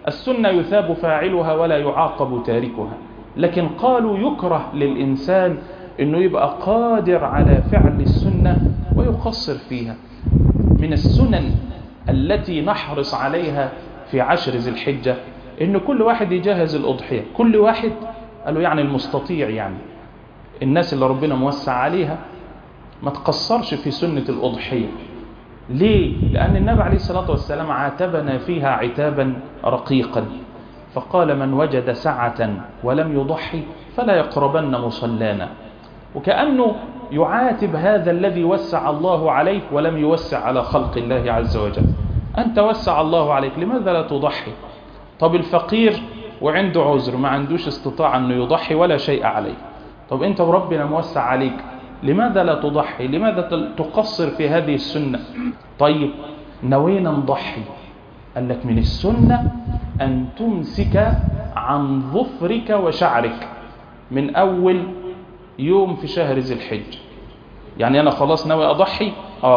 السنة يثاب فاعلها ولا يعاقب تاركها، لكن قالوا يكره للإنسان أنه يبقى قادر على فعل السنة ويقصر فيها. من السنن التي نحرص عليها في 10 ذي الحجة أن كل واحد يجهز الأضحية، كل واحد قالوا يعني المستطيع، يعني الناس اللي ربنا موسع عليها ما تقصرش في سنة الأضحية. ليه؟ لأن النبي عليه الصلاة والسلام عاتبنا فيها عتابا رقيقا، فقال من وجد سعة ولم يضحي فلا يقربن مصلانا، وكأنه يعاتب هذا الذي وسع الله عليه ولم يوسع على خلق الله عز وجل. أنت وسع الله عليك، لماذا لا تضحي؟ طب الفقير وعنده عذر، ما عندوش استطاعة أنه يضحي ولا شيء عليه، طب أنت وربنا موسع عليك، لماذا لا تضحي؟ لماذا تقصر في هذه السنة؟ طيب نوينا نضحي، قال لك من السنة أن تمسك عن ظفرك وشعرك من أول يوم في شهر ذي الحجة. يعني أنا خلاص ناوي أضحي،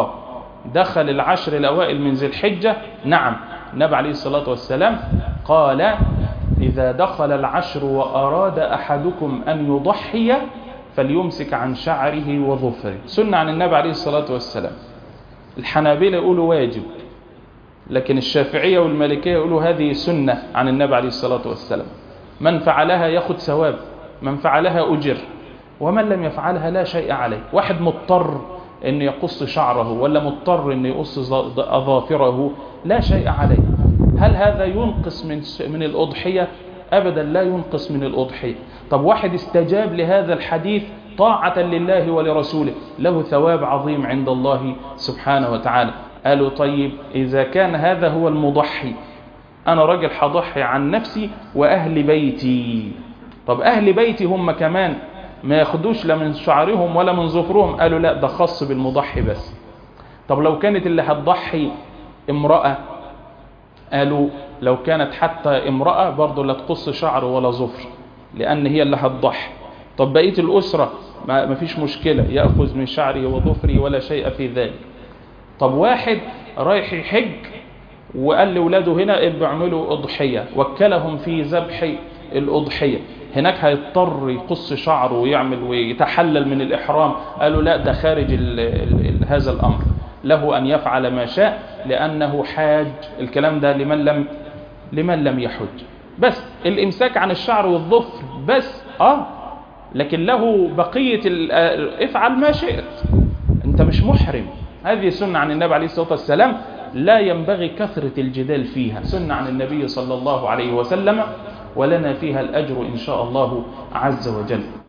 دخل 10 الأوائل من ذي الحجة، نعم النبي عليه الصلاة والسلام قال إذا دخل 10 وأراد أحدكم أن يضحي فليمسك عن شعره وظفره، سنة عن النبي عليه الصلاة والسلام. الحنابلة يقولوا واجب، لكن الشافعية والمالكية يقولوا هذه سنة عن النبي عليه الصلاة والسلام، من فعلها ياخد ثواب، من فعلها أجر، ومن لم يفعلها لا شيء عليه. واحد مضطر أن يقص شعره ولا مضطر أن يقص أظافره لا شيء عليه. هل هذا ينقص من الأضحية؟ أبدا لا ينقص من الأضحية. طب واحد استجاب لهذا الحديث طاعة لله ولرسوله، له ثواب عظيم عند الله سبحانه وتعالى. قالوا طيب إذا كان هذا هو المضحي، أنا راجل هضحي عن نفسي وأهل بيتي، طب أهل بيتي هم كمان ما ياخدوش لا من شعرهم ولا من ظفرهم؟ قالوا لا، ده خاص بالمضحي بس. طب لو كانت اللي هتضحي امرأة، قالوا لو كانت حتى امرأة برضو لا تقص شعر ولا ظفر، لأن هي اللي هتضحي. طب بقية الأسرة ما فيش مشكلة، يأخذ من شعره وظفره ولا شيء في ذلك. طب واحد رايح يحج وقال لأولاده هنا ابقوا اعملوا أضحية، وكلهم في ذبح الأضحية، هناك هيضطر يقص شعره ويعمل ويتحلل من الإحرام. قالوا لا، ده خارج هذا الأمر، له أن يفعل ما شاء لأنه حاج. الكلام ده لمن لم يحج. بس الإمساك عن الشعر والظفر بس، لكن له بقية افعل ما شئت، أنت مش محرم. هذه سنة عن النبي عليه الصلاة والسلام، لا ينبغي كثرة الجدال فيها، سنة عن النبي صلى الله عليه وسلم، ولنا فيها الأجر إن شاء الله عز وجل.